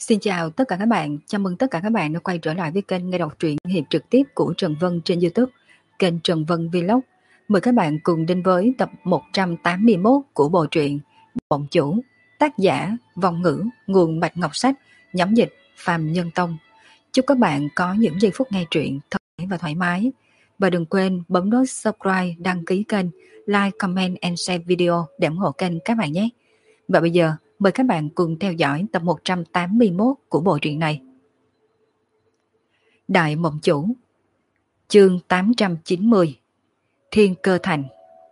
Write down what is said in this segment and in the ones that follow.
Xin chào tất cả các bạn, chào mừng tất cả các bạn đã quay trở lại với kênh nghe đọc truyện hiệp trực tiếp của Trần Vân trên YouTube, kênh Trần Vân Vlog. Mời các bạn cùng đến với tập 181 của bộ truyện Bổng Chủ, tác giả Vong Ngữ, nguồn Bạch Ngọc Sách, nhóm dịch Phàm Nhân Tông. Chúc các bạn có những giây phút nghe truyện thật và thoải mái. Và đừng quên bấm nút subscribe, đăng ký kênh, like, comment and share video để ủng hộ kênh các bạn nhé. Và bây giờ, mời các bạn cùng theo dõi tập 181 của bộ truyện này. Đại Mộng Chủ, chương 890, Thiên Cơ Thành.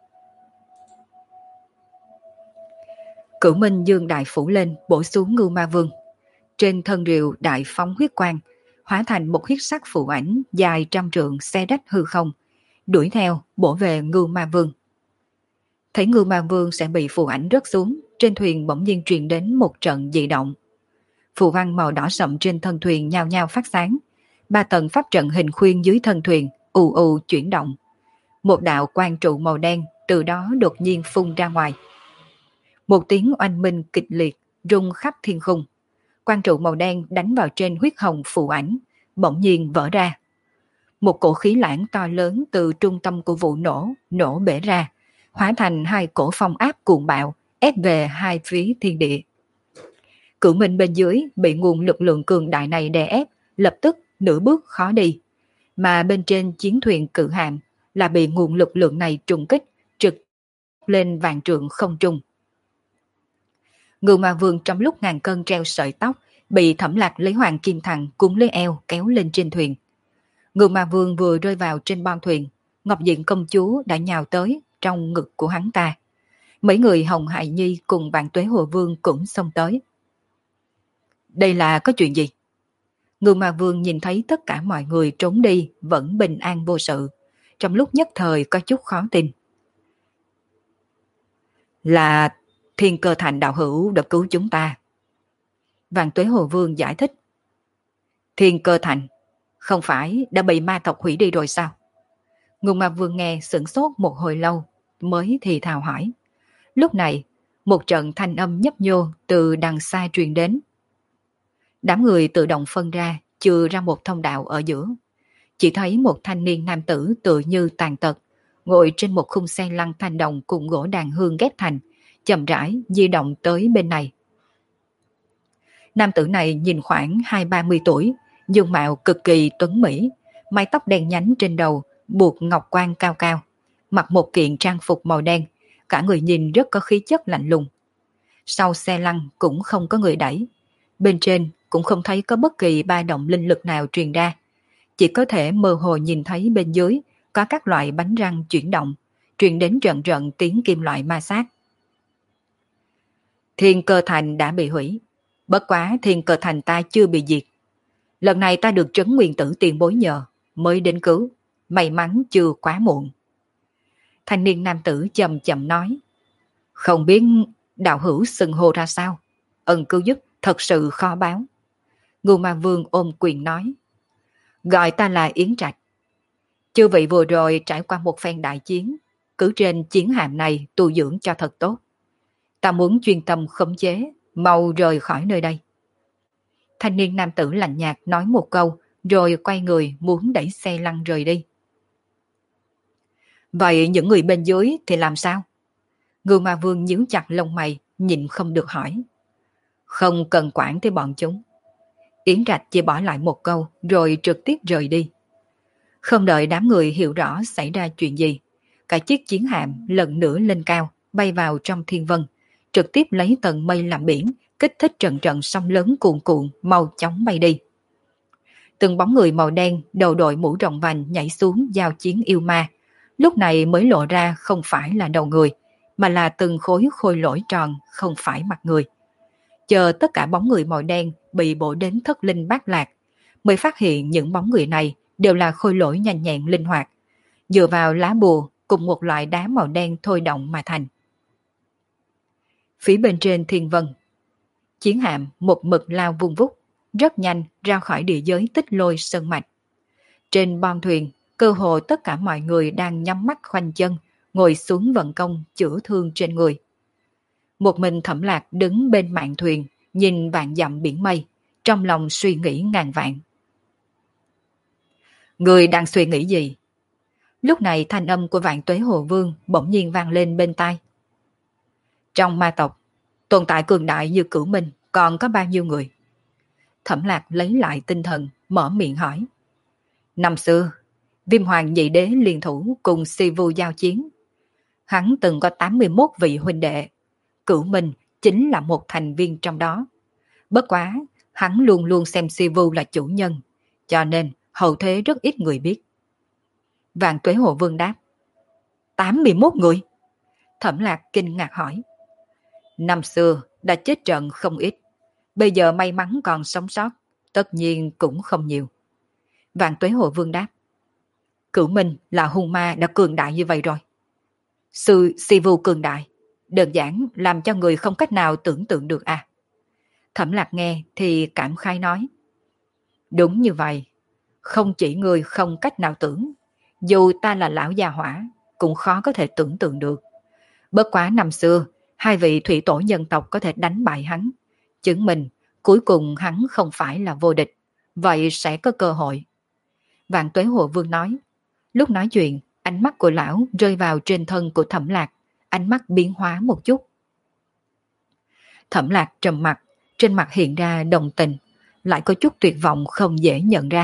Cửu Minh dương đại phủ lên, bổ xuống Ngưu Ma Vương. Trên thân rìu đại phóng huyết quang, hóa thành một huyết sắc phù ảnh dài trăm trượng xé rách hư không, đuổi theo bổ về Ngưu Ma Vương. Thấy Ngưu Ma Vương sẽ bị phù ảnh rớt xuống, trên thuyền bỗng nhiên truyền đến một trận dị động. Phù văn màu đỏ sậm trên thân thuyền nhao nhao phát sáng, 3 tầng pháp trận hình khuyên dưới thân thuyền ù ù chuyển động. Một đạo quang trụ màu đen từ đó đột nhiên phun ra ngoài. Một tiếng oanh minh kịch liệt rung khắp thiên khung. Quang trụ màu đen đánh vào trên huyết hồng phù ảnh, bỗng nhiên vỡ ra. Một cổ khí lãng to lớn từ trung tâm của vụ nổ bể ra, hóa thành 2 cổ phong áp cuồng bạo, ép về hai phía thiên địa. Cửu Minh bên dưới bị nguồn lực lượng cường đại này đè ép, lập tức nửa bước khó đi. Mà bên trên chiến thuyền Cự Hạm là bị nguồn lực lượng này trùng kích, trực lên vạn trượng không trung. Ngưu Ma Vương trong lúc ngàn cân treo sợi tóc, bị Thẩm Lạc lấy hoàng kim thằng cuốn lấy eo kéo lên trên thuyền. Ngưu Ma Vương vừa rơi vào trên bon thuyền, Ngọc Diện công chúa đã nhào tới trong ngực của hắn ta. Mấy người Hồng Hải Nhi cùng Vạn Tuế Hồ Vương cũng xông tới. Đây là có chuyện gì? Ngưu Ma Vương nhìn thấy tất cả mọi người trốn đi vẫn bình an vô sự, trong lúc nhất thời có chút khó tin. Là Thiên Cơ Thành đạo hữu đã cứu chúng ta. Vạn Tuế Hồ Vương giải thích. Thiên Cơ Thành không phải đã bị ma tộc hủy đi rồi sao? Ngưu Ma Vương nghe sửng sốt một hồi lâu mới thì thào hỏi. Lúc này một trận thanh âm nhấp nhô từ đằng xa truyền đến. Đám người tự động phân ra, chừa ra một thông đạo ở giữa. Chỉ thấy một thanh niên nam tử tựa như tàn tật, ngồi trên một khung xe lăn thanh đồng cùng gỗ đàn hương ghép thành, chậm rãi di động tới bên này. Nam tử này nhìn khoảng 20-30 tuổi, dung mạo cực kỳ tuấn mỹ, mái tóc đen nhánh trên đầu, buộc ngọc quan cao cao, mặc một kiện trang phục màu đen, cả người nhìn rất có khí chất lạnh lùng. Sau xe lăn cũng không có người đẩy, bên trên cũng không thấy có bất kỳ ba động linh lực nào truyền ra, chỉ có thể mơ hồ nhìn thấy bên dưới có các loại bánh răng chuyển động, truyền đến trận trận tiếng kim loại ma sát. Thiên Cơ Thành đã bị hủy, bất quá Thiên Cơ Thành ta chưa bị diệt. Lần này ta được Trấn Nguyên Tử tiền bối nhờ, mới đến cứu, may mắn chưa quá muộn. Thanh niên nam tử chậm chậm nói. Không biết đạo hữu xưng hô ra sao, ân cứu giúp thật sự khó báo. Ngưu Ma Vương ôm quyền nói. Gọi ta là Yến Trạch. Chư vị vừa rồi trải qua một phen đại chiến, cứ trên chiến hạm này tu dưỡng cho thật tốt. Ta muốn chuyên tâm khống chế, mau rời khỏi nơi đây. Thanh niên nam tử lạnh nhạt nói một câu, rồi quay người muốn đẩy xe lăn rời đi. Vậy những người bên dưới thì làm sao? Ngưu Ma Vương nhíu chặt lông mày, nhịn không được hỏi. Không cần quản tới bọn chúng. Yến Trạch chỉ bỏ lại một câu rồi trực tiếp rời đi. Không đợi đám người hiểu rõ xảy ra chuyện gì, cả chiếc chiến hạm lần nữa lên cao, bay vào trong thiên vân, trực tiếp lấy tầng mây làm biển, kích thích trận trận sóng lớn cuồn cuộn, mau chóng bay đi. Từng bóng người màu đen, đầu đội mũ rộng vành nhảy xuống giao chiến yêu ma, lúc này mới lộ ra không phải là đầu người, mà là từng khối khôi lỗi tròn, không phải mặt người. Chờ tất cả bóng người màu đen bị bổ đến thất linh bát lạc, mới phát hiện những bóng người này đều là khôi lỗi nhanh nhẹn linh hoạt, dựa vào lá bùa cùng một loại đá màu đen thôi động mà thành. Phía bên trên thiên vân, chiến hạm một mực lao vung vút, rất nhanh ra khỏi địa giới Tích Lôi sơn mạch. Trên bon thuyền, cơ hồ tất cả mọi người đang nhắm mắt khoanh chân, ngồi xuống vận công chữa thương trên người. Một mình Thẩm Lạc đứng bên mạn thuyền, nhìn vạn dặm biển mây, trong lòng suy nghĩ ngàn vạn. Người đang suy nghĩ gì? Lúc này thanh âm của Vạn Tuế Hồ Vương bỗng nhiên vang lên bên tai. Trong ma tộc, tồn tại cường đại như Cửu Minh còn có bao nhiêu người? Thẩm Lạc lấy lại tinh thần, mở miệng hỏi. Năm xưa, Viêm Hoàng Nhị Đế liên thủ cùng Si Vu giao chiến. Hắn từng có 81 vị huynh đệ. Cửu Minh chính là một thành viên trong đó. Bất quá, hắn luôn luôn xem Si Vu là chủ nhân, cho nên hậu thế rất ít người biết. Vạn Tuế Hồ Vương đáp. 81 người? Thẩm Lạc kinh ngạc hỏi. Năm xưa đã chết trận không ít, bây giờ may mắn còn sống sót, tất nhiên cũng không nhiều. Vạn Tuế Hồ Vương đáp. Cửu Minh là hung ma đã cường đại như vậy rồi. Si Vu cường đại, đơn giản làm cho người không cách nào tưởng tượng được à. Thẩm Lạc nghe thì cảm khái nói. Đúng như vậy, không chỉ người không cách nào tưởng, dù ta là lão già hỏa, cũng khó có thể tưởng tượng được. Bất quá năm xưa, hai vị thủy tổ nhân tộc có thể đánh bại hắn, chứng minh cuối cùng hắn không phải là vô địch, vậy sẽ có cơ hội. Vạn Tuế Hồ Vương nói. Lúc nói chuyện, ánh mắt của lão rơi vào trên thân của Thẩm Lạc, ánh mắt biến hóa một chút. Thẩm Lạc trầm mặt, trên mặt hiện ra đồng tình, lại có chút tuyệt vọng không dễ nhận ra.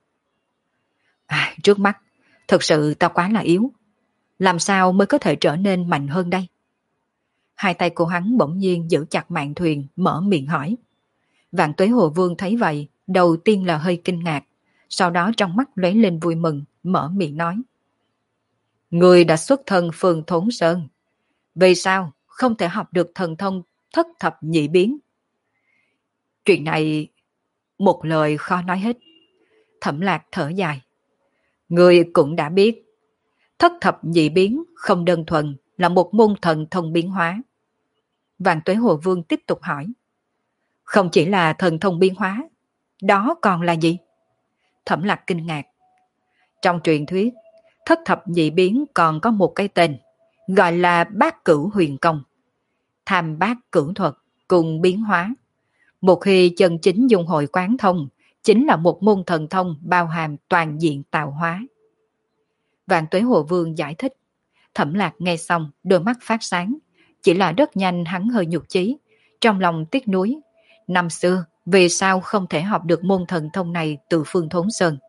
Trước mắt, thực sự ta quá là yếu. Làm sao mới có thể trở nên mạnh hơn đây? Hai tay của hắn bỗng nhiên giữ chặt mạn thuyền, mở miệng hỏi. Vạn Tuế Hồ Vương thấy vậy, đầu tiên là hơi kinh ngạc, sau đó trong mắt lóe lên vui mừng, mở miệng nói. Người đã xuất thân Phương Thốn Sơn. Vì sao không thể học được thần thông thất thập nhị biến? Chuyện này một lời khó nói hết. Thẩm Lạc thở dài. Người cũng đã biết, thất thập nhị biến không đơn thuần là một môn thần thông biến hóa. Vạn Tuế Hồ Vương tiếp tục hỏi. Không chỉ là thần thông biến hóa, đó còn là gì? Thẩm Lạc kinh ngạc. Trong truyền thuyết, thất thập nhị biến còn có một cái tên, gọi là bát cửu huyền công. Tham bát cửu thuật cùng biến hóa. Một khi chân chính dùng hội quán thông, chính là một môn thần thông bao hàm toàn diện tạo hóa. Vạn Tuế Hồ Vương giải thích. Thẩm Lạc nghe xong, đôi mắt phát sáng. Chỉ là rất nhanh hắn hơi nhục chí, trong lòng tiếc nuối. Năm xưa, vì sao không thể học được môn thần thông này từ Phương Thốn Sơn?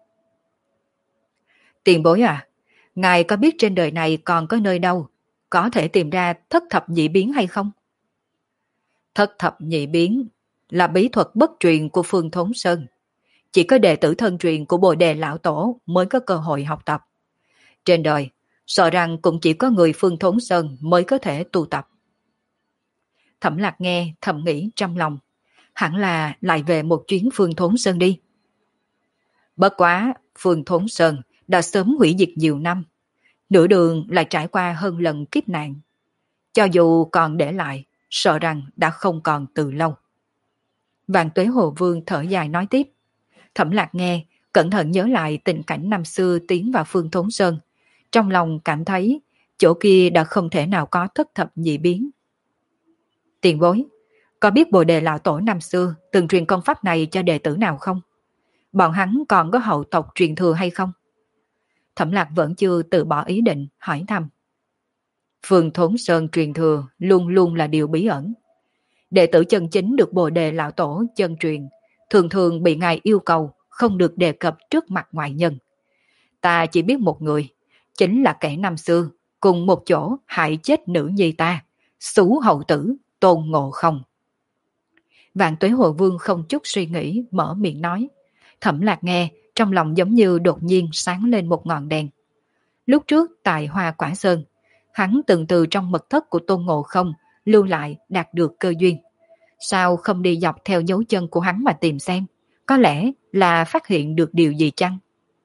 Tiền bối à, ngài có biết trên đời này còn có nơi đâu có thể tìm ra thất thập nhị biến hay không? Thất thập nhị biến là bí thuật bất truyền của Phương Thốn Sơn. Chỉ có đệ tử thân truyền của Bồ Đề Lão Tổ mới có cơ hội học tập. Trên đời, sợ rằng cũng chỉ có người Phương Thốn Sơn mới có thể tu tập. Thẩm Lạc nghe thầm nghĩ trong lòng. Hẳn là lại về một chuyến Phương Thốn Sơn đi. Bất quá, Phương Thốn Sơn đã sớm hủy diệt nhiều năm. Nửa đường lại trải qua hơn lần kiếp nạn. Cho dù còn để lại, sợ rằng đã không còn từ lâu. Vạn Tuế Hồ Vương thở dài nói tiếp. Thẩm Lạc nghe, cẩn thận nhớ lại tình cảnh năm xưa tiến vào Phương Thốn Sơn. Trong lòng cảm thấy chỗ kia đã không thể nào có thất thập nhị biến. Tiền bối, có biết Bồ Đề Lão Tổ năm xưa từng truyền công pháp này cho đệ tử nào không? Bọn hắn còn có hậu tộc truyền thừa hay không? Thẩm Lạc vẫn chưa từ bỏ ý định, hỏi thăm. Phương Thốn Sơn truyền thừa luôn luôn là điều bí ẩn. Đệ tử chân chính được Bồ Đề Lão Tổ chân truyền, thường thường bị ngài yêu cầu không được đề cập trước mặt ngoại nhân. Ta chỉ biết một người, chính là kẻ năm xưa, cùng một chỗ hại chết nữ nhi ta, Xú hậu tử Tôn Ngộ Không. Vạn Tuế Hồ Vương không chút suy nghĩ, mở miệng nói. Thẩm Lạc nghe, trong lòng giống như đột nhiên sáng lên một ngọn đèn. Lúc trước tại Hoa Quả Sơn, hắn từng từ trong mật thất của Tôn Ngộ Không lưu lại đạt được cơ duyên. Sao không đi dọc theo dấu chân của hắn mà tìm xem? Có lẽ là phát hiện được điều gì chăng?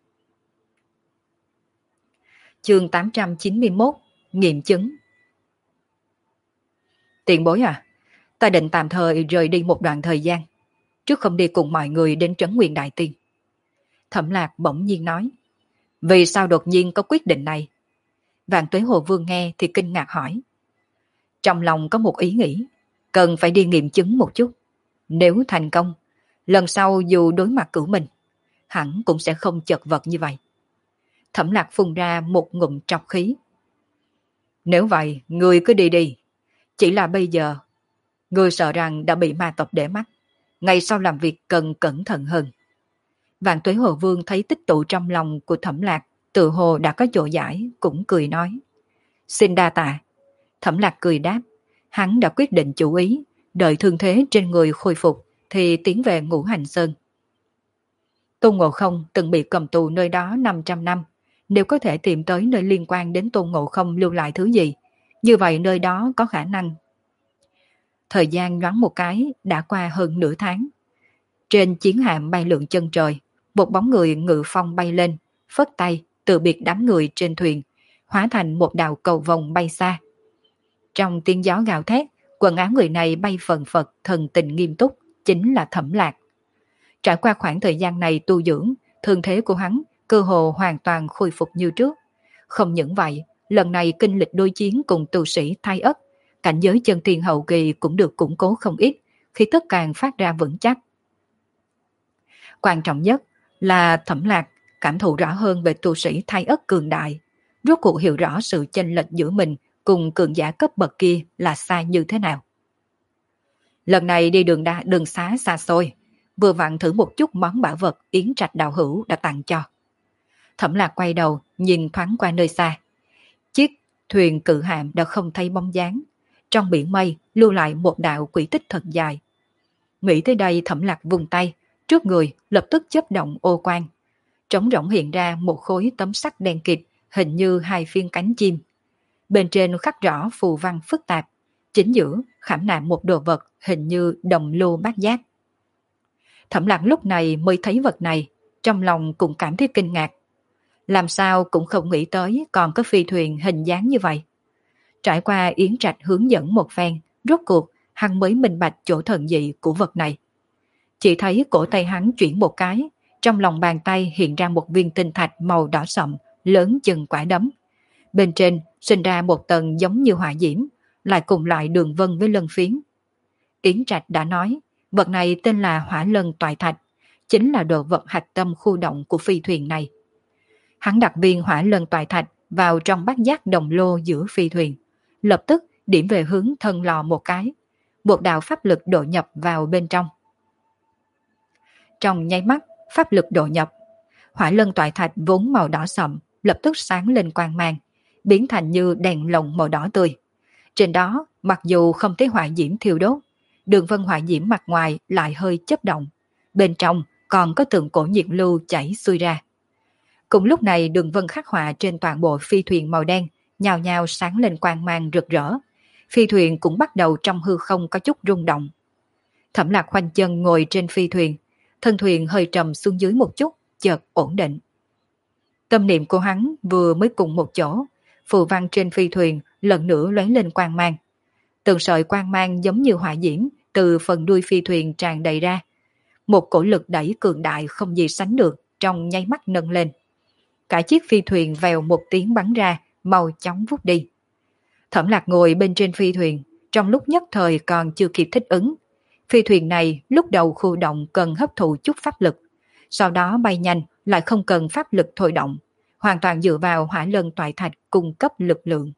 Chương 891, nghiệm chứng. Tiền bối à, ta định tạm thời rời đi một đoạn thời gian, trước không đi cùng mọi người đến Trấn Nguyên Đại Tiên. Thẩm Lạc bỗng nhiên nói. Vì sao đột nhiên có quyết định này? Vạn Tuế Hồ Vương nghe thì kinh ngạc hỏi. Trong lòng có một ý nghĩ, cần phải đi nghiệm chứng một chút. Nếu thành công, Lần sau dù đối mặt Cửu Minh, hẳn cũng sẽ không chật vật như vậy. Thẩm Lạc phun ra một ngụm trọc khí. Nếu vậy, ngươi cứ đi đi. Chỉ là bây giờ, ngươi sợ rằng đã bị ma tộc để mắt. Ngày sau làm việc cần cẩn thận hơn. Vạn Tuế Hồ Vương thấy tích tụ trong lòng của Thẩm Lạc, tự hồ đã có chỗ giải, cũng cười nói. Xin đa tạ. Thẩm Lạc cười đáp. Hắn đã quyết định chủ ý, đợi thương thế trên người khôi phục, thì tiến về Ngũ Hành Sơn. Tôn Ngộ Không từng bị cầm tù nơi đó 500 năm. Nếu có thể tìm tới nơi liên quan đến Tôn Ngộ Không lưu lại thứ gì, như vậy nơi đó có khả năng. Thời gian nhoáng một cái đã qua hơn nửa tháng. Trên chiến hạm bay lượn chân trời, một bóng người ngự phong bay lên, phất tay, từ biệt đám người trên thuyền, hóa thành một đạo cầu vồng bay xa. Trong tiếng gió gào thét, quần áo người này bay phần phật, thần tình nghiêm túc, chính là Thẩm Lạc. Trải qua khoảng thời gian này tu dưỡng, thương thế của hắn cơ hồ hoàn toàn khôi phục như trước. Không những vậy, lần này kinh lịch đối chiến cùng tu sĩ Thái Ất, cảnh giới chân thiên hậu kỳ cũng được củng cố không ít, khi tức càng phát ra vững chắc. Quan trọng nhất là Thẩm Lạc cảm thụ rõ hơn về tu sĩ Thái Ất cường đại, rốt cuộc hiểu rõ sự chênh lệch giữa mình cùng cường giả cấp bậc kia là xa như thế nào. Lần này đi đường xá xa xôi, vừa vặn thử một chút món bảo vật Yến Trạch đạo hữu đã tặng cho. Thẩm Lạc quay đầu nhìn thoáng qua nơi xa. Chiếc thuyền cự hạm đã không thấy bóng dáng, trong biển mây lưu lại một đạo quỹ tích thật dài. Nghĩ tới đây, Thẩm Lạc vùng tay, trước người lập tức chớp động ô quang. Trống rỗng hiện ra một khối tấm sắt đen kịt, hình như hai phiên cánh chim. Bên trên khắc rõ phù văn phức tạp, chính giữa khảm nạm một đồ vật hình như đồng lô bát giác. Thẩm Lạc lúc này mới thấy vật này, trong lòng cũng cảm thấy kinh ngạc. Làm sao cũng không nghĩ tới còn có phi thuyền hình dáng như vậy. Trải qua Yến Trạch hướng dẫn một phen, rốt cuộc hắn mới minh bạch chỗ thần dị của vật này. Chỉ thấy cổ tay hắn chuyển một cái, trong lòng bàn tay hiện ra một viên tinh thạch màu đỏ sậm, lớn chừng quả đấm. Bên trên sinh ra một tầng giống như hỏa diễm, lại cùng loại đường vân với lân phiến. Yến Trạch đã nói, vật này tên là Hỏa Lân Toại Thạch, chính là đồ vật hạch tâm khu động của phi thuyền này. Hắn đặt viên Hỏa Lân Toại Thạch vào trong bát giác đồng lô giữa phi thuyền, lập tức điểm về hướng thân lò một cái, một đạo pháp lực độ nhập vào bên trong. Trong nháy mắt, pháp lực độ nhập, Hỏa Lân Toại Thạch vốn màu đỏ sậm, lập tức sáng lên quang mang, biến thành như đèn lồng màu đỏ tươi. Trên đó, mặc dù không thấy hỏa diễm thiêu đốt, đường vân hỏa diễm mặt ngoài lại hơi chớp động, bên trong còn có từng cổ nhiệt lưu chảy xuôi ra. Cùng lúc này, đường vân khắc họa trên toàn bộ phi thuyền màu đen nhào nhào sáng lên quang mang rực rỡ. Phi thuyền cũng bắt đầu trong hư không có chút rung động. Thẩm Lạc khoanh chân ngồi trên phi thuyền, thân thuyền hơi trầm xuống dưới một chút, chợt ổn định. Tâm niệm của hắn vừa mới cùng một chỗ, phù văn trên phi thuyền lần nữa lóe lên quang mang. Từng sợi quang mang giống như hỏa diễm từ phần đuôi phi thuyền tràn đầy ra. Một cổ lực đẩy cường đại không gì sánh được trong nháy mắt nâng lên. Cả chiếc phi thuyền vèo một tiếng bắn ra, mau chóng vút đi. Thẩm Lạc ngồi bên trên phi thuyền, trong lúc nhất thời còn chưa kịp thích ứng. Phi thuyền này lúc đầu khu động cần hấp thụ chút pháp lực, sau đó bay nhanh lại không cần pháp lực thôi động, hoàn toàn dựa vào Hỏa Lân Toại Thạch cung cấp lực lượng.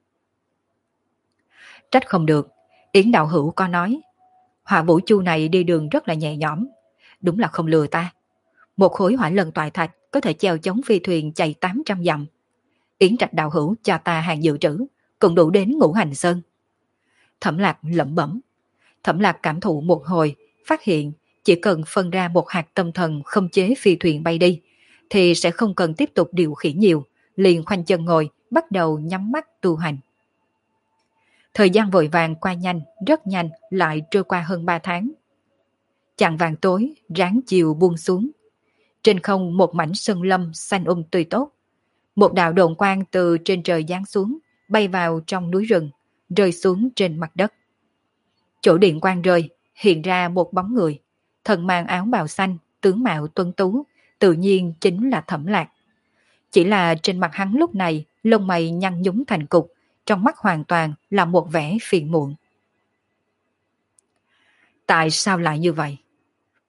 Trách không được, Yến đạo hữu có nói, Hỏa Vũ Chu này đi đường rất là nhẹ nhõm, đúng là không lừa ta. Một khối Hỏa Lân Toại Thạch có thể chèo chống phi thuyền chạy 800 dặm. Yến Trạch đạo hữu cho ta hàng dự trữ, cũng đủ đến Ngũ Hành Sơn. Thẩm Lạc lẩm bẩm. Thẩm Lạc cảm thụ một hồi, phát hiện chỉ cần phân ra một hạt tâm thần khống chế phi thuyền bay đi, thì sẽ không cần tiếp tục điều khiển nhiều, liền khoanh chân ngồi, bắt đầu nhắm mắt tu hành. Thời gian vội vàng qua nhanh, rất nhanh, lại trôi qua hơn 3 tháng. Chạng vàng tối, ráng chiều buông xuống. Trên không một mảnh sơn lâm xanh tươi tốt. Một đạo độn quang từ trên trời giáng xuống, bay vào trong núi rừng, rơi xuống trên mặt đất. Chỗ điện quang rơi, hiện ra một bóng người. Thân mang áo bào xanh, tướng mạo tuấn tú, tự nhiên chính là Thẩm Lạc. Chỉ là trên mặt hắn lúc này, lông mày nhăn nhúm thành cục, trong mắt hoàn toàn là một vẻ phiền muộn. Tại sao lại như vậy?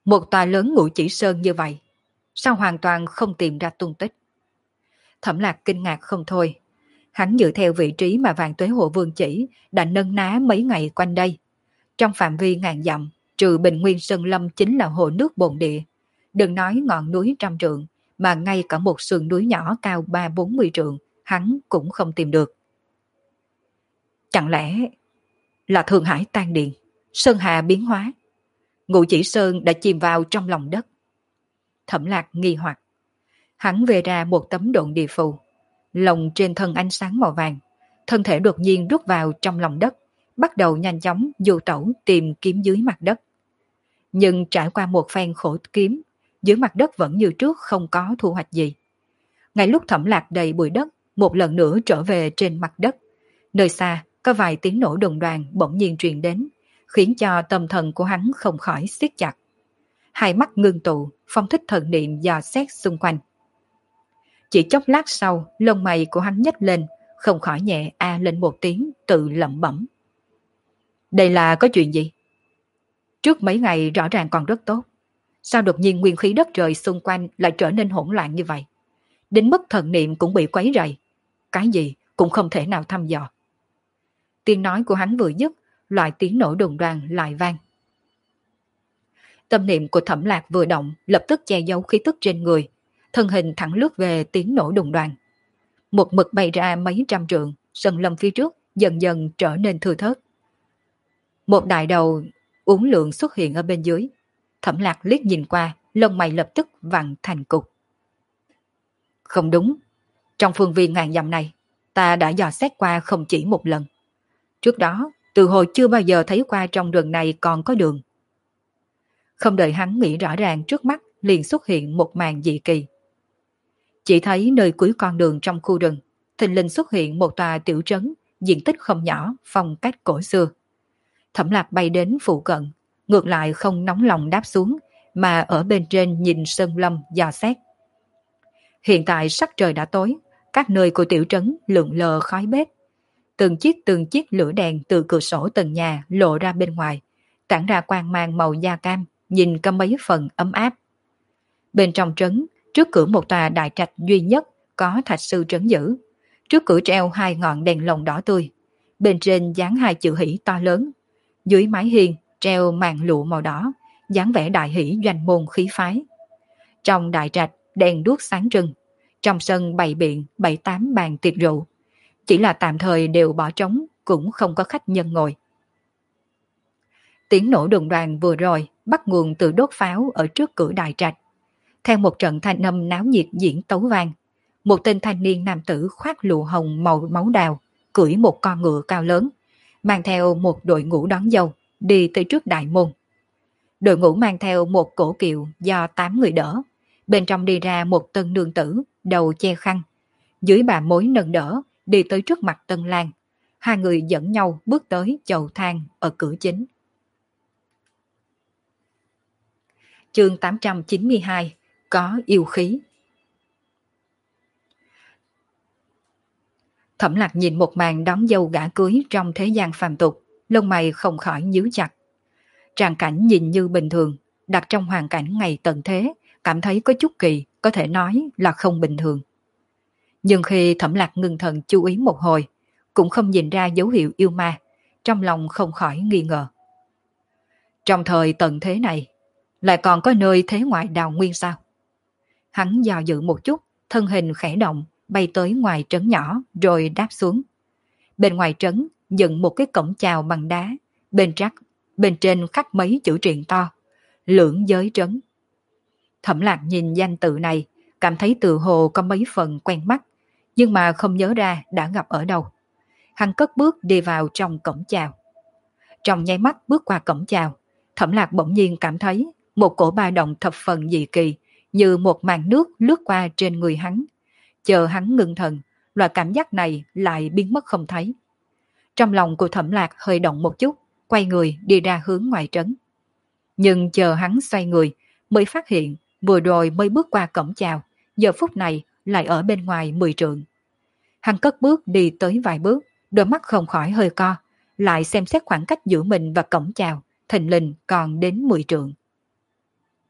Một tòa lớn Ngũ Chỉ Sơn như vậy, sao hoàn toàn không tìm ra tung tích? Thẩm Lạc kinh ngạc không thôi. Hắn dựa theo vị trí mà Vạn Tuế Hộ Vương chỉ đã nâng ná mấy ngày quanh đây. Trong phạm vi ngàn dặm, trừ Bình Nguyên Sơn Lâm chính là hồ nước bồn địa. Đừng nói ngọn núi trăm trượng, mà ngay cả một sườn núi nhỏ cao 30-40 trượng, hắn cũng không tìm được. Chẳng lẽ là Thương Hải tan điện, Sơn Hà biến hóa, Ngũ Chỉ Sơn đã chìm vào trong lòng đất? Thẩm Lạc nghi hoặc. Hắn về ra một tấm độn địa phù, lồng trên thân ánh sáng màu vàng, thân thể đột nhiên rút vào trong lòng đất, bắt đầu nhanh chóng du tẩu tìm kiếm dưới mặt đất. Nhưng trải qua một phen khổ kiếm, dưới mặt đất vẫn như trước không có thu hoạch gì. Ngay lúc Thẩm Lạc đầy bụi đất, một lần nữa trở về trên mặt đất, nơi xa có vài tiếng nổ đùng đoàng bỗng nhiên truyền đến, khiến cho tâm thần của hắn không khỏi siết chặt. Hai mắt ngưng tụ, phong thích thần niệm dò xét xung quanh. Chỉ chốc lát sau, lông mày của hắn nhếch lên, không khỏi nhẹ a lên một tiếng, tự lẩm bẩm. Đây là có chuyện gì? Trước mấy ngày rõ ràng còn rất tốt, sao đột nhiên nguyên khí đất trời xung quanh lại trở nên hỗn loạn như vậy? Đến mức thần niệm cũng bị quấy rầy, cái gì cũng không thể nào thăm dò. Tiếng nói của hắn vừa dứt, loại tiếng nổ đùng đoàng lại vang. Tâm niệm của Thẩm Lạc vừa động, lập tức che giấu khí tức trên người, thân hình thẳng lướt về tiếng nổ đùng đoàng. Một mực bay ra mấy trăm trượng, sân lâm phía trước dần dần trở nên thưa thớt. Một đại đầu uốn lượn xuất hiện ở bên dưới. Thẩm Lạc liếc nhìn qua, lông mày lập tức vặn thành cục. Không đúng, trong phương viên ngàn dặm này, ta đã dò xét qua không chỉ một lần. Trước đó, từ hồi chưa bao giờ thấy qua trong rừng này còn có đường. Không đợi hắn nghĩ rõ ràng, trước mắt liền xuất hiện một màn dị kỳ. Chỉ thấy nơi cuối con đường trong khu rừng, thình lình xuất hiện một tòa tiểu trấn, diện tích không nhỏ, phong cách cổ xưa. Thẩm Lạc bay đến phụ cận, ngược lại không nóng lòng đáp xuống, mà ở bên trên nhìn sơn lâm dò xét. Hiện tại sắc trời đã tối, các nơi của tiểu trấn lượn lờ khói bếp. Từng chiếc lửa đèn từ cửa sổ tầng nhà lộ ra bên ngoài, tản ra quang mang màu da cam, nhìn có mấy phần ấm áp. Bên trong trấn, trước cửa một tòa đại trạch duy nhất có thạch sư trấn giữ. Trước cửa treo hai ngọn đèn lồng đỏ tươi, bên trên dán hai chữ hỷ to lớn. Dưới mái hiên treo màn lụa màu đỏ, dáng vẻ đại hỷ doanh môn khí phái. Trong đại trạch đèn đuốc sáng trưng, trong sân bày biện 7-8 bàn tiệc rượu. Chỉ là tạm thời đều bỏ trống, cũng không có khách nhân ngồi. Tiếng nổ đùng đoàng vừa rồi bắt nguồn từ đốt pháo ở trước cửa đại trạch. Theo một trận thanh âm náo nhiệt diễn tấu vang, một tên thanh niên nam tử khoác lụa hồng màu máu đào, cưỡi một con ngựa cao lớn, mang theo một đội ngũ đón dâu, đi tới trước đại môn. Đội ngũ mang theo một cổ kiệu do 8 người đỡ, bên trong đi ra một tân nương tử, đầu che khăn. Dưới bà mối nâng đỡ, đi tới trước mặt tân lang. Hai người dẫn nhau bước tới chầu thang ở cửa chính. Chương 892, có yêu khí. Thẩm Lạc nhìn một màn đón dâu gả cưới trong thế gian phàm tục, lông mày không khỏi nhíu chặt. Tràng cảnh nhìn như bình thường, đặt trong hoàn cảnh ngày tận thế, cảm thấy có chút kỳ, có thể nói là không bình thường. Nhưng khi Thẩm Lạc ngưng thần chú ý một hồi, cũng không nhìn ra dấu hiệu yêu ma, trong lòng không khỏi nghi ngờ. Trong thời tận thế này, lại còn có nơi thế ngoại đào nguyên sao? Hắn dò dự một chút, thân hình khẽ động, bay tới ngoài trấn nhỏ rồi đáp xuống. Bên ngoài trấn dựng một cái cổng chào bằng đá, bên trên khắc mấy chữ triện to, Lưỡng Giới Trấn. Thẩm Lạc nhìn danh tự này, cảm thấy từ hồ có mấy phần quen mắt, nhưng mà không nhớ ra đã gặp ở đâu. Hắn cất bước đi vào trong cổng chào. Trong nháy mắt bước qua cổng chào, Thẩm Lạc bỗng nhiên cảm thấy một cổ ba động thập phần dị kỳ, như một màn nước lướt qua trên người hắn. Chờ hắn ngưng thần, loại cảm giác này lại biến mất không thấy. Trong lòng của Thẩm Lạc hơi động một chút, quay người đi ra hướng ngoài trấn. Nhưng chờ hắn xoay người, mới phát hiện vừa rồi mới bước qua cổng chào, giờ phút này lại ở bên ngoài 10 trượng. Hắn cất bước đi tới vài bước, đôi mắt không khỏi hơi co, lại xem xét khoảng cách giữa mình và cổng chào, thình lình còn đến 10 trượng.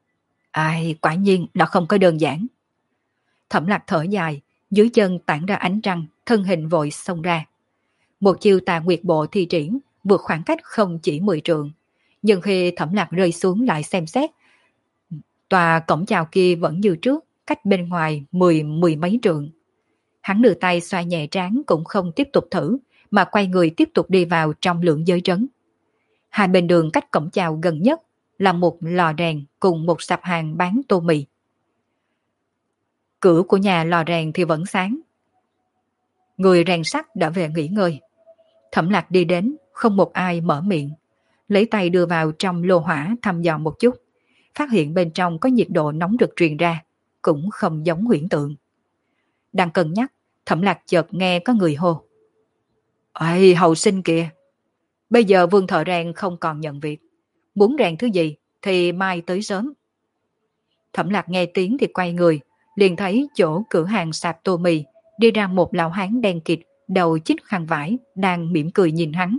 Ai, quả nhiên nó không có đơn giản. Thẩm Lạc thở dài, dưới chân tản ra ánh trăng, thân hình vội xông ra. Một chiêu Tà Nguyệt Bộ thi triển, vượt khoảng cách không chỉ 10 trượng. Nhưng khi Thẩm Lạc rơi xuống lại xem xét, tòa cổng chào kia vẫn như trước, cách bên ngoài mười mấy trượng. Hắn đưa tay xoa nhẹ trán cũng không tiếp tục thử, mà quay người tiếp tục đi vào trong lượng giới trấn. Hai bên đường cách cổng chào gần nhất là một lò rèn cùng một sạp hàng bán tô mì. Cửa của nhà lò rèn thì vẫn sáng. Người rèn sắt đã về nghỉ ngơi. Thẩm Lạc đi đến, không một ai mở miệng. Lấy tay đưa vào trong lô hỏa thăm dò một chút. Phát hiện bên trong có nhiệt độ nóng rực truyền ra, cũng không giống huyễn tượng. Đang cân nhắc, Thẩm Lạc chợt nghe có người hô. Ê, hầu sinh kìa! Bây giờ Vương thợ rèn không còn nhận việc. Muốn rèn thứ gì thì mai tới sớm. Thẩm Lạc nghe tiếng thì quay người, liền thấy chỗ cửa hàng sạp tô mì đi ra một lão hán đen kịt, đầu chích khăn vải, đang mỉm cười nhìn hắn.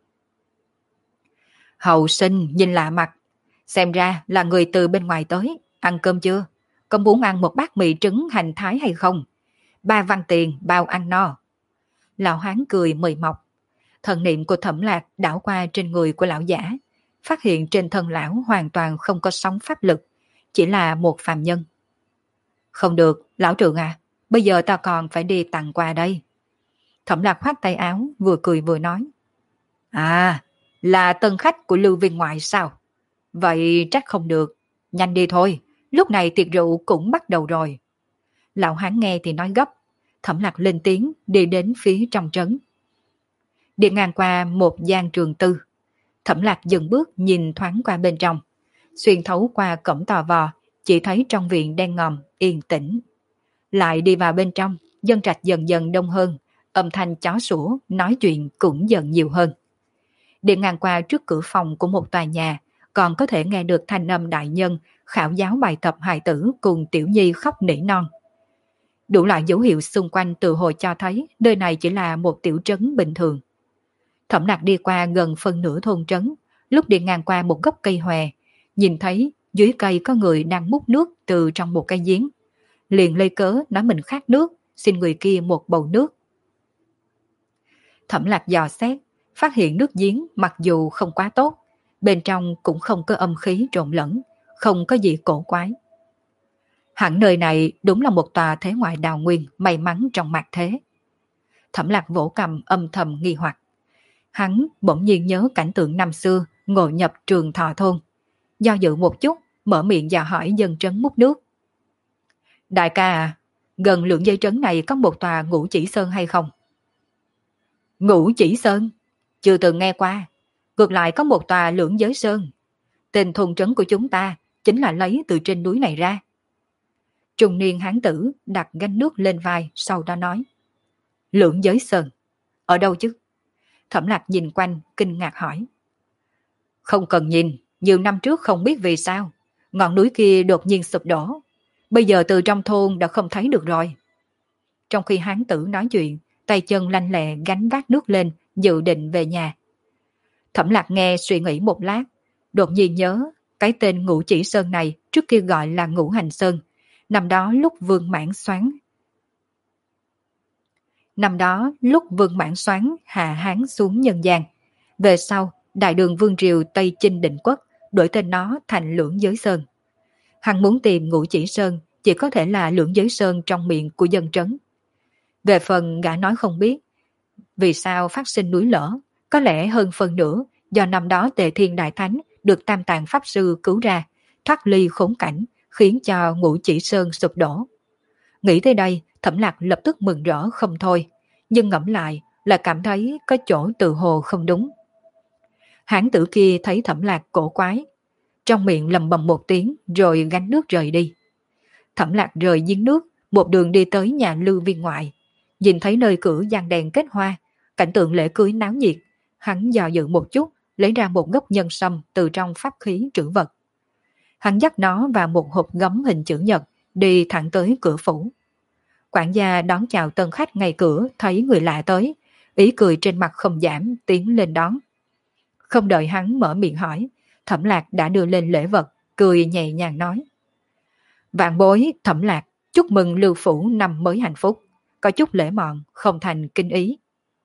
Hầu sinh nhìn lạ mặt, xem ra là người từ bên ngoài tới. Ăn cơm chưa? Có muốn ăn một bát mì trứng hành thái hay không? 3 văn tiền bao ăn no. Lão hán cười mời mọc. Thần niệm của Thẩm Lạc đảo qua trên người của lão giả, phát hiện trên thân lão hoàn toàn không có sóng pháp lực, chỉ là một phàm nhân. Không được, lão trưởng à, bây giờ ta còn phải đi tặng quà đây. Thẩm Lạc khoát tay áo, vừa cười vừa nói. À, là tân khách của Lưu Viên ngoại sao? Vậy trách không được, nhanh đi thôi, lúc này tiệc rượu cũng bắt đầu rồi. Lão hán nghe thì nói gấp. Thẩm Lạc lên tiếng đi đến phía trong trấn. Đi ngang qua một gian trường tư. Thẩm Lạc dừng bước nhìn thoáng qua bên trong. Xuyên thấu qua cổng tò vò, chỉ thấy trong viện đen ngòm, yên tĩnh. Lại đi vào bên trong, dân trạch dần dần đông hơn, âm thanh chó sủa, nói chuyện cũng dần nhiều hơn. Đi ngang qua trước cửa phòng của một tòa nhà, còn có thể nghe được thanh âm đại nhân, khảo giáo bài tập hài tử cùng tiểu nhi khóc nỉ non. Đủ loại dấu hiệu xung quanh từ hồi cho thấy nơi này chỉ là một tiểu trấn bình thường. Thẩm Lạc đi qua gần phân nửa thôn trấn, lúc đi ngang qua một gốc cây hòe, nhìn thấy dưới cây có người đang múc nước từ trong một cái giếng. Liền lấy cớ nói mình khát nước, xin người kia một bầu nước. Thẩm Lạc dò xét, phát hiện nước giếng mặc dù không quá tốt, bên trong cũng không có âm khí trộn lẫn, không có gì cổ quái. Hẳn nơi này đúng là một tòa thế ngoại đào nguyên may mắn trong mạt thế. Thẩm Lạc vỗ cầm âm thầm nghi hoặc. Hắn bỗng nhiên nhớ cảnh tượng năm xưa ngộ nhập Trường Thọ thôn. Do dự một chút, mở miệng dò hỏi dân trấn múc nước. Đại ca à, gần lượng dây trấn này có một tòa Ngũ Chỉ Sơn hay không? Ngũ Chỉ Sơn? Chưa từng nghe qua. Ngược lại có một tòa Lưỡng Giới Sơn. Tên thôn trấn của chúng ta chính là lấy từ trên núi này ra. Trung niên hán tử đặt gánh nước lên vai, sau đó nói. Lưỡng Giới Sơn? Ở đâu chứ? Thẩm Lạc nhìn quanh, kinh ngạc hỏi. Không cần nhìn, nhiều năm trước không biết vì sao, ngọn núi kia đột nhiên sụp đổ. Bây giờ từ trong thôn đã không thấy được rồi. Trong khi hán tử nói chuyện, tay chân lanh lẹ gánh vác nước lên, dự định về nhà. Thẩm Lạc nghe suy nghĩ một lát, đột nhiên nhớ cái tên Ngũ Chỉ Sơn này trước kia gọi là Ngũ Hành Sơn. Năm đó lúc Vương Mãn Soán hạ hán xuống nhân gian. Về sau, Đại Đường Vương Triều Tây Chinh định quốc đổi tên nó thành Lưỡng Giới Sơn. Hắn muốn tìm Ngũ Chỉ Sơn chỉ có thể là Lưỡng Giới Sơn trong miệng của dân trấn. Về phần gã nói không biết vì sao phát sinh núi lở, có lẽ hơn phần nữa do năm đó Tề Thiên Đại Thánh được Tam Tạng Pháp Sư cứu ra, thoát ly khốn cảnh, khiến cho Ngũ Chỉ Sơn sụp đổ. Nghĩ tới đây, Thẩm Lạc lập tức mừng rỡ không thôi, nhưng ngẫm lại là cảm thấy có chỗ tự hồ không đúng. Hán tử kia thấy Thẩm Lạc cổ quái, trong miệng lầm bầm một tiếng rồi gánh nước rời đi. Thẩm Lạc rời giếng nước, một đường đi tới nhà Lưu Viên ngoại, nhìn thấy nơi cửa giăng đèn kết hoa, cảnh tượng lễ cưới náo nhiệt, hắn dò dự một chút, lấy ra một gốc nhân sâm từ trong pháp khí trữ vật. Hắn dắt nó vào một hộp gấm hình chữ nhật, đi thẳng tới cửa phủ. Quản gia đón chào tân khách ngay cửa, thấy người lạ tới, ý cười trên mặt không giảm, tiến lên đón. Không đợi hắn mở miệng hỏi, Thẩm Lạc đã đưa lên lễ vật, cười nhẹ nhàng nói. Vạn bối Thẩm Lạc chúc mừng Lưu Phủ năm mới hạnh phúc, có chút lễ mọn không thành kinh ý.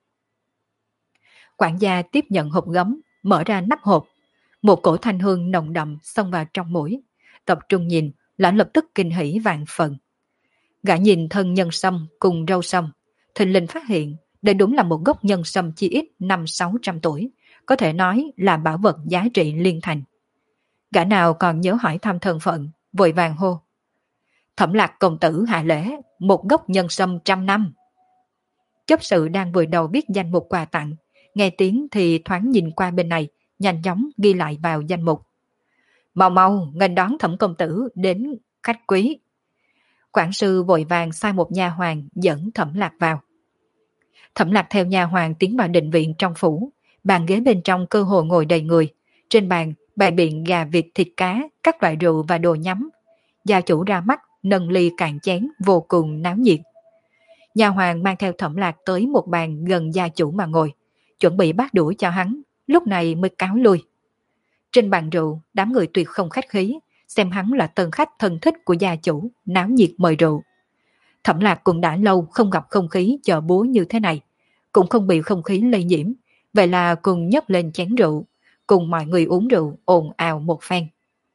Quản gia tiếp nhận hộp gấm, mở ra nắp hộp, một cổ thanh hương nồng đậm xông vào trong mũi, tập trung nhìn, lão lập tức kinh hỉ vạn phần. Gã nhìn thân nhân sâm cùng rau sâm, thình lình phát hiện đây đúng là một gốc nhân sâm chỉ ít 500-600 tuổi, có thể nói là bảo vật giá trị liên thành. Gã nào còn nhớ hỏi thăm thân phận, vội vàng hô. Thẩm Lạc công tử hạ lễ, một gốc nhân sâm 100 năm. Chấp sự đang vùi đầu viết danh mục quà tặng, nghe tiếng thì thoáng nhìn qua bên này, nhanh chóng ghi lại vào danh mục. Mau mau, nghênh đón Thẩm công tử đến khách quý. Quản sự vội vàng sai một nha hoàn dẫn Thẩm Lạc vào. Thẩm Lạc theo nha hoàn tiến vào định viện trong phủ, bàn ghế bên trong cơ hồ ngồi đầy người, trên bàn bày biện gà vịt thịt cá, các loại rượu và đồ nhắm. Gia chủ ra mắt, nâng ly cạn chén vô cùng náo nhiệt. Nha hoàn mang theo Thẩm Lạc tới một bàn gần gia chủ mà ngồi, chuẩn bị bát đũa cho hắn, lúc này mới cáo lui. Trên bàn rượu, đám người tuyệt không khách khí, xem hắn là tân khách thân thích của gia chủ, náo nhiệt mời rượu. Thẩm Lạc cũng đã lâu không gặp không khí chợ búa như thế này, cũng không bị không khí lây nhiễm, vậy là cùng nhấc lên chén rượu, cùng mọi người uống rượu ồn ào một phen.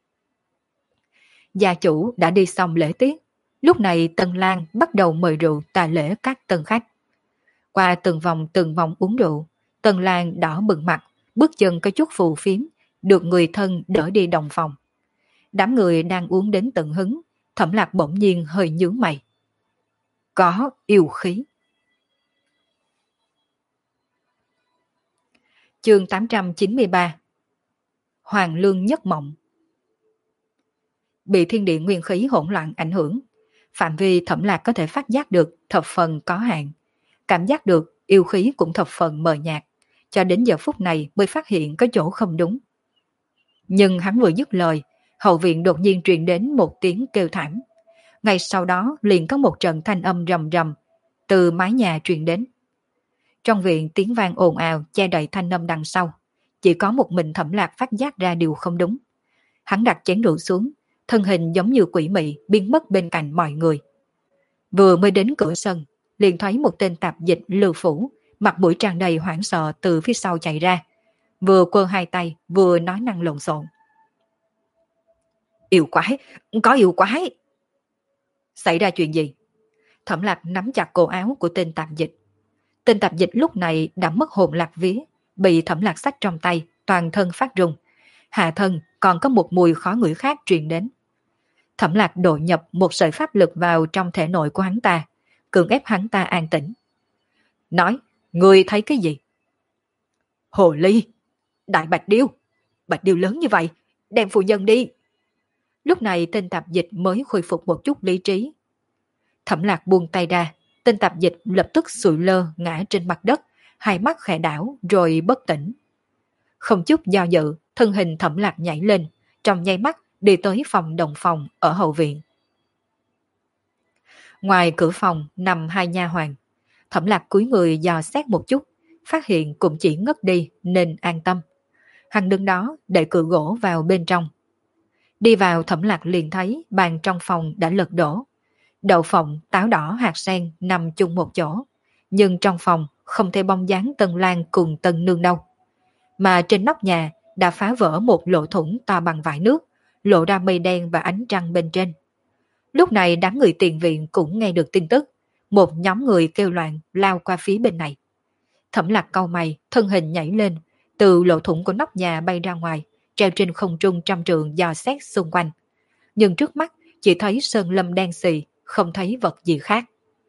Gia chủ đã đi xong lễ tiết, lúc này Tân Lan bắt đầu mời rượu tạ lễ các tân khách. Qua từng vòng uống rượu, Tân Lan đỏ bừng mặt, bước chân có chút phù phiếm, được người thân đỡ đi đồng phòng. Đám người đang uống đến tận hứng, Thẩm Lạc bỗng nhiên hơi nhướng mày. Có yêu khí. Chương 893. Hoàng lương nhất mộng. Bị thiên địa nguyên khí hỗn loạn ảnh hưởng, phạm vi Thẩm Lạc có thể phát giác được thập phần có hạn, cảm giác được yêu khí cũng thập phần mờ nhạt, cho đến giờ phút này mới phát hiện có chỗ không đúng. Nhưng hắn vừa dứt lời, hậu viện đột nhiên truyền đến một tiếng kêu thảm. Ngay sau đó liền có một trận thanh âm rầm rầm từ mái nhà truyền đến. Trong viện tiếng vang ồn ào che đậy thanh âm đằng sau, chỉ có một mình Thẩm Lạc phát giác ra điều không đúng. Hắn đặt chén rượu xuống, thân hình giống như quỷ mị biến mất bên cạnh mọi người. Vừa mới đến cửa sân, liền thấy một tên tạp dịch Lưu Phủ, mặt mũi tràn đầy hoảng sợ từ phía sau chạy ra, vừa quơ hai tay vừa nói năng lộn xộn. Yêu quái, có yêu quái. Xảy ra chuyện gì? Thẩm Lạc nắm chặt cổ áo của tên tạp dịch. Tên tạp dịch lúc này đã mất hồn lạc vía, bị Thẩm Lạc xách trong tay, toàn thân phát run. Hạ thân còn có một mùi khó ngửi khác truyền đến. Thẩm Lạc độ nhập một sợi pháp lực vào trong thể nội của hắn ta, cưỡng ép hắn ta an tĩnh. Nói, ngươi thấy cái gì? Hồ ly, đại bạch điêu lớn như vậy, đem phụ nhân đi. Lúc này tên tạp dịch mới khôi phục một chút lý trí. Thẩm Lạc buông tay ra, tên tạp dịch lập tức sụi lơ ngã trên mặt đất, hai mắt khẽ đảo rồi bất tỉnh. Không chút do dự, thân hình Thẩm Lạc nhảy lên, trong nháy mắt đi tới phòng đồng phòng ở hậu viện. Ngoài cửa phòng nằm hai nha hoàn. Thẩm Lạc cúi người dò xét một chút, phát hiện cũng chỉ ngất đi nên an tâm. Hắn đứng đó đẩy cửa gỗ vào bên trong. Đi vào Thẩm Lạc liền thấy bàn trong phòng đã lật đổ. Đậu phộng, táo đỏ, hạt sen nằm chung một chỗ. Nhưng trong phòng không thấy bóng dáng Tân Lan cùng Tân Nương đâu. Mà trên nóc nhà đã phá vỡ một lỗ thủng to bằng vải nước, lộ ra mây đen và ánh trăng bên trên. Lúc này đám người tiền viện cũng nghe được tin tức. Một nhóm người kêu loạn lao qua phía bên này. Thẩm Lạc cau mày, thân hình nhảy lên, từ lỗ thủng của nóc nhà bay ra ngoài, treo trên không trung trăm trượng dò xét xung quanh. Nhưng trước mắt chỉ thấy sơn lâm đen xì, không thấy vật gì khác.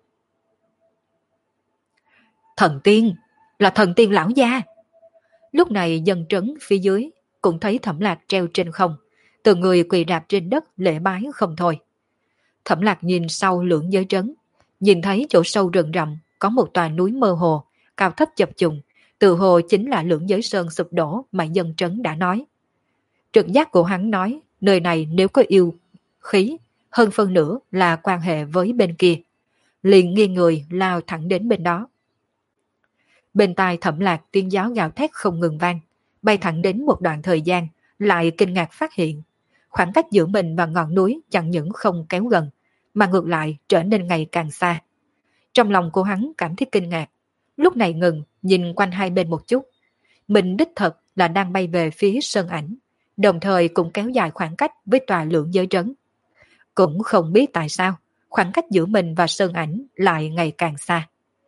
Thần tiên, là thần tiên lão gia. Lúc này dân trấn phía dưới cũng thấy Thẩm Lạc treo trên không, từ người quỳ rạp trên đất lễ bái không thôi. Thẩm Lạc nhìn sau lưỡng giới trấn, nhìn thấy chỗ sâu rừng rậm có một tòa núi mơ hồ, cao thấp chập trùng, từ hồ chính là lưỡng giới sơn sụp đổ mà dân trấn đã nói. Trực giác của hắn nói, nơi này nếu có yêu khí, hơn phân nửa là quan hệ với bên kia. Liền nghiêng người lao thẳng đến bên đó. Bên tai Thẩm Lạc tiếng gió gào thét không ngừng vang, bay thẳng đến một đoạn thời gian, lại kinh ngạc phát hiện. khoảng cách giữa mình và ngọn núi chẳng những không kéo gần, mà ngược lại trở nên ngày càng xa. Trong lòng của hắn cảm thấy kinh ngạc, lúc này ngừng nhìn quanh hai bên một chút. Mình đích thực là đang bay về phía sơn ảnh, đồng thời cũng kéo dài khoảng cách với tòa lượng giới trấn. Cũng không biết tại sao, khoảng cách giữa mình và sơn ảnh lại ngày càng xa.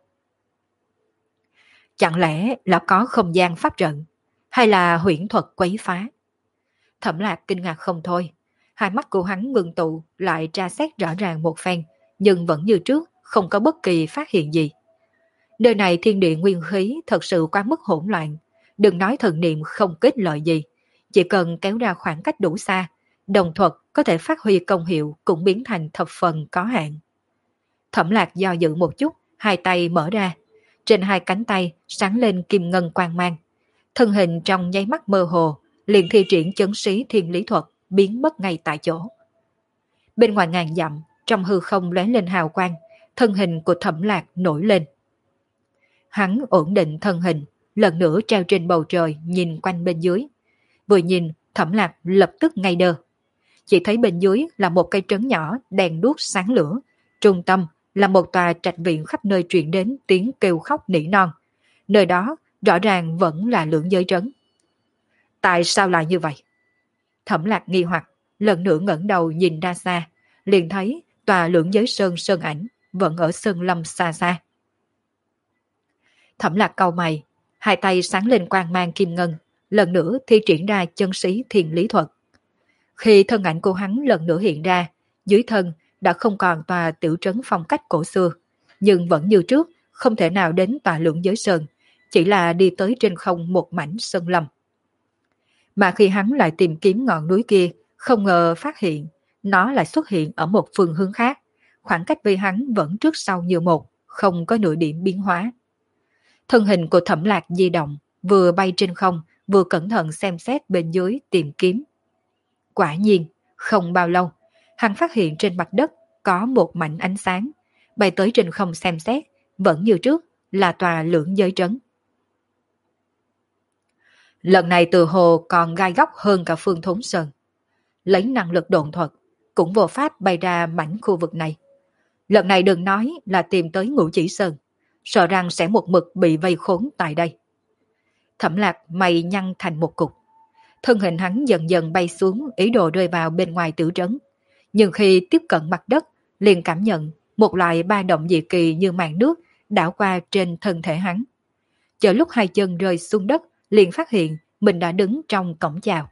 Chẳng lẽ là có không gian pháp trận, hay là huyễn thuật quấy phá? Thẩm Lạc kinh ngạc không thôi, hai mắt của hắn ngưng tụ lại tra xét rõ ràng một phen, nhưng vẫn như trước, không có bất kỳ phát hiện gì. Nơi này thiên địa nguyên khí thật sự quá mức hỗn loạn, đừng nói thần niệm không kết lợi gì, chỉ cần kéo ra khoảng cách đủ xa, đồng thuật có thể phát huy công hiệu cũng biến thành thập phần có hạn. Thẩm Lạc do dự một chút, hai tay mở ra, trên hai cánh tay sáng lên kim ngân quang mang, thân hình trong nháy mắt mơ hồ, liền thi triển chấn sĩ thiên lý thuật, biến mất ngay tại chỗ. Bên ngoài ngàn dặm, trong hư không lóe lên hào quang, thân hình của Thẩm Lạc nổi lên. Hắn ổn định thân hình, lần nữa treo trên bầu trời nhìn quanh bên dưới. Vừa nhìn, Thẩm Lạc lập tức ngay đơ. Chỉ thấy bên dưới là một cây trấn nhỏ đèn đuốc sáng lửa, trung tâm là một tòa trạch viện khắp nơi truyền đến tiếng kêu khóc nỉ non. Nơi đó rõ ràng vẫn là lưỡng giới trấn. Tại sao lại như vậy? Thẩm Lạc nghi hoặc, lần nữa ngẩng đầu nhìn ra xa, liền thấy tòa lưỡng giới sơn ảnh vẫn ở sơn lâm xa xa. Thẩm Lạc cau mày, hai tay sáng lên quang mang kim ngân, lần nữa thi triển ra chân sĩ thiền lý thuật. Khi thân ảnh của hắn lần nữa hiện ra, dưới thân đã không còn tòa tiểu trấn phong cách cổ xưa, nhưng vẫn như trước, không thể nào đến tòa lưỡng giới sơn, chỉ là đi tới trên không một mảnh sơn lâm. Mà khi hắn lại tìm kiếm ngọn núi kia, không ngờ phát hiện, nó lại xuất hiện ở một phương hướng khác, khoảng cách với hắn vẫn trước sau như một, không có nửa điểm biến hóa. Thân hình của Thẩm Lạc di động, vừa bay trên không, vừa cẩn thận xem xét bên dưới tìm kiếm. Quả nhiên, không bao lâu, hắn phát hiện trên mặt đất có một mảnh ánh sáng, bay tới trên không xem xét, vẫn như trước là tòa lưỡng giới trấn. Lần này từ hồ còn gai góc hơn cả Phương Thốn Sơn. Lấy năng lực độn thuật, cũng vô pháp bay ra mảnh khu vực này. Lần này đừng nói là tìm tới Ngũ Chỉ Sơn, sợ rằng sẽ một mực bị vây khốn tại đây. Thẩm Lạc mày nhăn thành một cục. Thân hình hắn dần dần bay xuống, ý đồ rơi vào bên ngoài tiểu trấn. Nhưng khi tiếp cận mặt đất, liền cảm nhận một loại ba động dị kỳ như màn nước đảo qua trên thân thể hắn. Chờ lúc hai chân rơi xuống đất, liền phát hiện mình đã đứng trong cổng chào.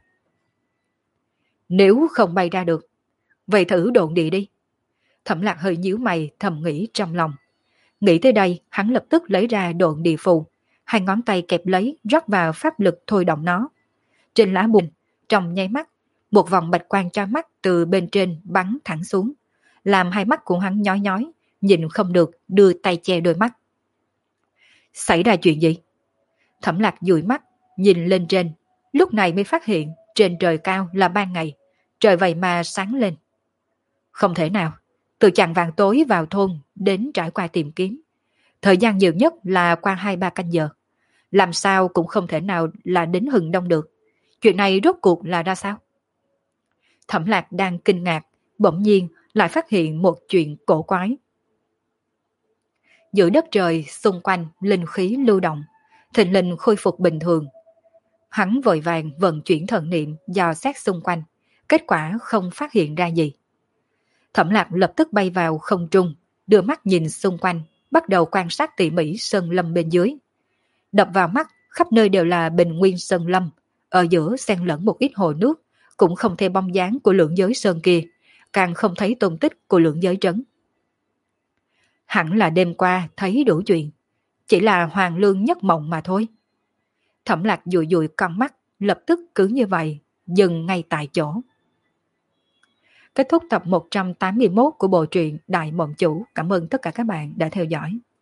Nếu không bay ra được, vậy thử độn địa đi. Thẩm Lạc hơi nhíu mày thầm nghĩ trong lòng. Nghĩ tới đây, hắn lập tức lấy ra độn địa phù, hai ngón tay kẹp lấy rót vào pháp lực thôi động nó. Trên lá bùn, trong nháy mắt, một vòng bạch quang cho mắt từ bên trên bắn thẳng xuống, làm hai mắt của hắn nhói nhói, nhìn không được đưa tay che đôi mắt. Xảy ra chuyện gì? Thẩm Lạc dụi mắt, nhìn lên trên, lúc này mới phát hiện trên trời cao là ban ngày, trời vậy mà sáng lên. Không thể nào, từ chạng vàng tối vào thôn đến trải qua tìm kiếm, thời gian nhiều nhất là qua 2-3 canh giờ. Làm sao cũng không thể nào là đến hừng đông được. Chuyện này rốt cuộc là ra sao? Thẩm Lạc đang kinh ngạc, bỗng nhiên lại phát hiện một chuyện cổ quái. Giữa đất trời xung quanh linh khí lưu động, thịnh linh khôi phục bình thường. Hắn vội vàng vận chuyển thần niệm dò xét xung quanh, kết quả không phát hiện ra gì. Thẩm Lạc lập tức bay vào không trung, đưa mắt nhìn xung quanh, bắt đầu quan sát tỉ mỉ sơn lâm bên dưới. Đập vào mắt, khắp nơi đều là bình nguyên sơn lâm, ở giữa xen lẫn một ít hồ nước, cũng không thấy bóng dáng của lưỡng giới sơn kia, càng không thấy tung tích của lưỡng giới trấn. Hẳn là đêm qua thấy đủ chuyện, chỉ là hoàng lương nhất mộng mà thôi. Thẩm Lạc dụi dụi con mắt, lập tức cứ như vậy, dừng ngay tại chỗ. Kết thúc tập 181 của bộ truyện Đại Mộng Chủ. Cảm ơn tất cả các bạn đã theo dõi.